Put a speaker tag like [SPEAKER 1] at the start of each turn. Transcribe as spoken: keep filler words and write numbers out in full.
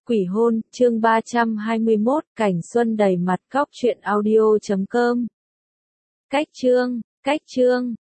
[SPEAKER 1] Quỷ hôn, chương ba trăm hai mươi mốt, cảnh xuân đầy mặt. Cóc truyện audio chấm com. Cách chương, cách chương.